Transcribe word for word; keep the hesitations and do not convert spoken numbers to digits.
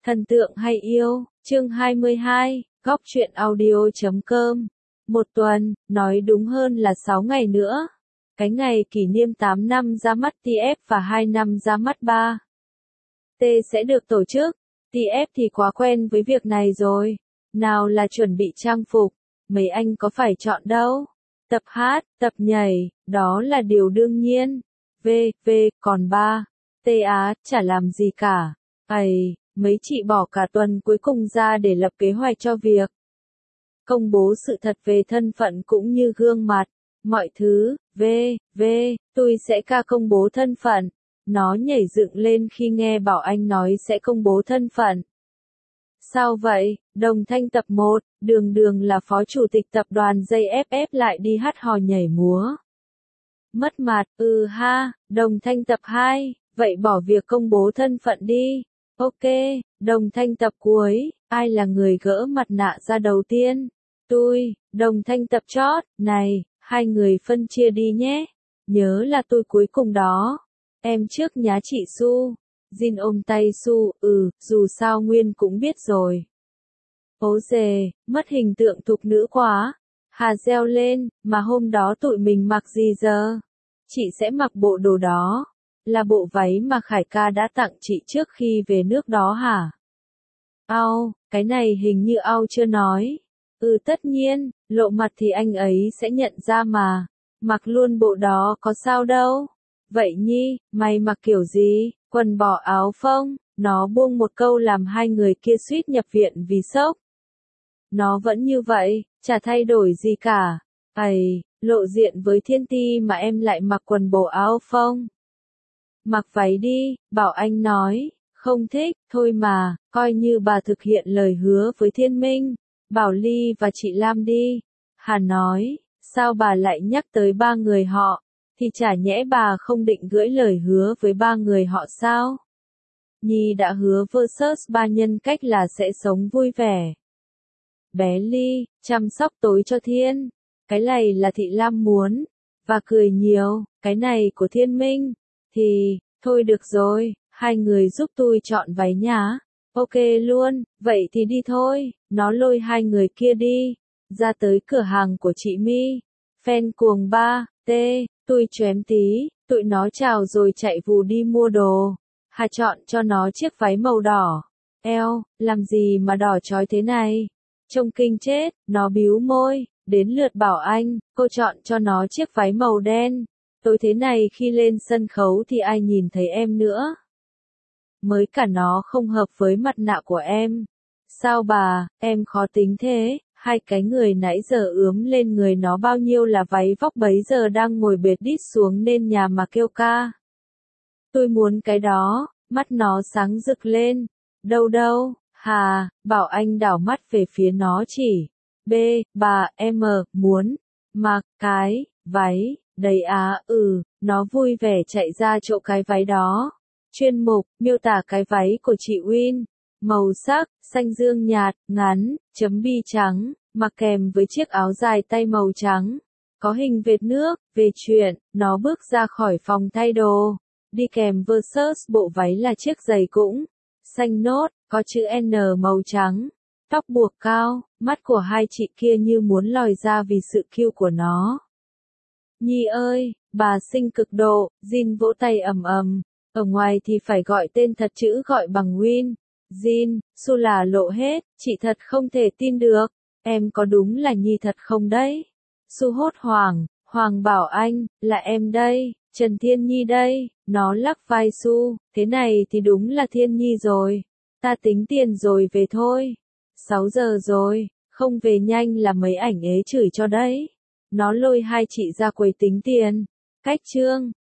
Thần tượng hay yêu, chương hai mươi hai, góc truyện audio chấm com. Một tuần, nói đúng hơn là sáu ngày nữa. Cái ngày kỷ niệm tám năm ra mắt tê ép và hai năm ra mắt ba T sẽ được tổ chức. tê ép thì quá quen với việc này rồi. Nào là chuẩn bị trang phục, mấy anh có phải chọn đâu. Tập hát, tập nhảy, đó là điều đương nhiên. V, V, còn ba T á, chả làm gì cả. Ây, mấy chị bỏ cả tuần cuối cùng ra để lập kế hoạch cho việc công bố sự thật về thân phận cũng như gương mặt, mọi thứ. V, V, tôi sẽ ca công bố thân phận. Nó nhảy dựng lên khi nghe bảo anh nói sẽ công bố thân phận. Sao vậy? Đồng Thanh tập một, Đường Đường là phó chủ tịch tập đoàn giê ép ép lại đi hát hò nhảy múa. Mất mặt, ừ ha. Đồng Thanh tập hai, vậy bỏ việc công bố thân phận đi. Ok. Đồng Thanh tập cuối, ai là người gỡ mặt nạ ra đầu tiên? Tôi. Đồng Thanh tập chót, này, hai người phân chia đi nhé. Nhớ là tôi cuối cùng đó. Em trước nhá chị Su. Jin ôm tay Su, ừ, dù sao Nguyên cũng biết rồi. Ố dề, mất hình tượng thục nữ quá. Hà reo lên, mà hôm đó tụi mình mặc gì giờ? Chị sẽ mặc bộ đồ đó. Là bộ váy mà Khải ca đã tặng chị trước khi về nước đó hả? Ao, cái này hình như Ao chưa nói. Ừ tất nhiên, lộ mặt thì anh ấy sẽ nhận ra mà. Mặc luôn bộ đó có sao đâu. Vậy Nhi, mày mặc kiểu gì? Quần bò áo phông. Nó buông một câu làm hai người kia suýt nhập viện vì sốc. Nó vẫn như vậy, chả thay đổi gì cả. Ây, lộ diện với Thiên Ti mà em lại mặc quần bò áo phông. Mặc váy đi, Bảo Anh nói. Không thích, thôi mà, coi như bà thực hiện lời hứa với Thiên Minh, Bảo Ly và chị Lam đi. Hà nói, sao bà lại nhắc tới ba người họ, thì chả nhẽ bà không định gửi lời hứa với ba người họ sao? Nhi đã hứa versus ba nhân cách là sẽ sống vui vẻ. Bé Ly, chăm sóc tối cho Thiên. Cái này là Thị Lam muốn. Và cười nhiều, cái này của Thiên Minh. Thì, thôi được rồi, hai người giúp tôi chọn váy nhá. Ok luôn, vậy thì đi thôi. Nó lôi hai người kia đi. Ra tới cửa hàng của chị My. Fan cuồng ba T, tôi chém tí. Tụi nó chào rồi chạy vù đi mua đồ. Hà chọn cho nó chiếc váy màu đỏ. Eo, làm gì mà đỏ chói thế này? Trông kinh chết, nó bĩu môi. Đến lượt Bảo Anh, cô chọn cho nó chiếc váy màu đen. Tối thế này khi lên sân khấu thì ai nhìn thấy em nữa? Mới cả nó không hợp với mặt nạ của em. Sao bà, em khó tính thế? Hai cái người nãy giờ ướm lên người nó bao nhiêu là váy vóc bấy giờ đang ngồi bệt đít xuống nên nhà mà kêu ca. Tôi muốn cái đó, mắt nó sáng rực lên. Đâu đâu, Hà, Bảo Anh đảo mắt về phía nó chỉ. B, bà, em, muốn, mặc, cái, váy, đấy á, ừ, nó vui vẻ chạy ra chỗ cái váy đó. Chuyên mục, miêu tả cái váy của chị Win. Màu sắc, xanh dương nhạt, ngắn, chấm bi trắng, mặc kèm với chiếc áo dài tay màu trắng. Có hình vệt nước, về chuyện, nó bước ra khỏi phòng thay đồ. Đi kèm versus bộ váy là chiếc giày cũng xanh nốt, có chữ N màu trắng. Tóc buộc cao, mắt của hai chị kia như muốn lòi ra vì sự cute của nó. Nhi ơi, bà xinh cực độ, Jin vỗ tay ầm ầm. Ở ngoài thì phải gọi tên thật chữ gọi bằng Win. Jin, Su là lộ hết, chị thật không thể tin được. Em có đúng là Nhi thật không đấy? Su hốt hoảng, Hoàng Bảo Anh, là em đây, Trần Thiên Nhi đây. Nó lắc vai Su, thế này thì đúng là Thiên Nhi rồi. Ta tính tiền rồi về thôi. sáu giờ rồi, không về nhanh là mấy ảnh ế chửi cho đấy. Nó lôi hai chị ra quầy tính tiền. Cách trương,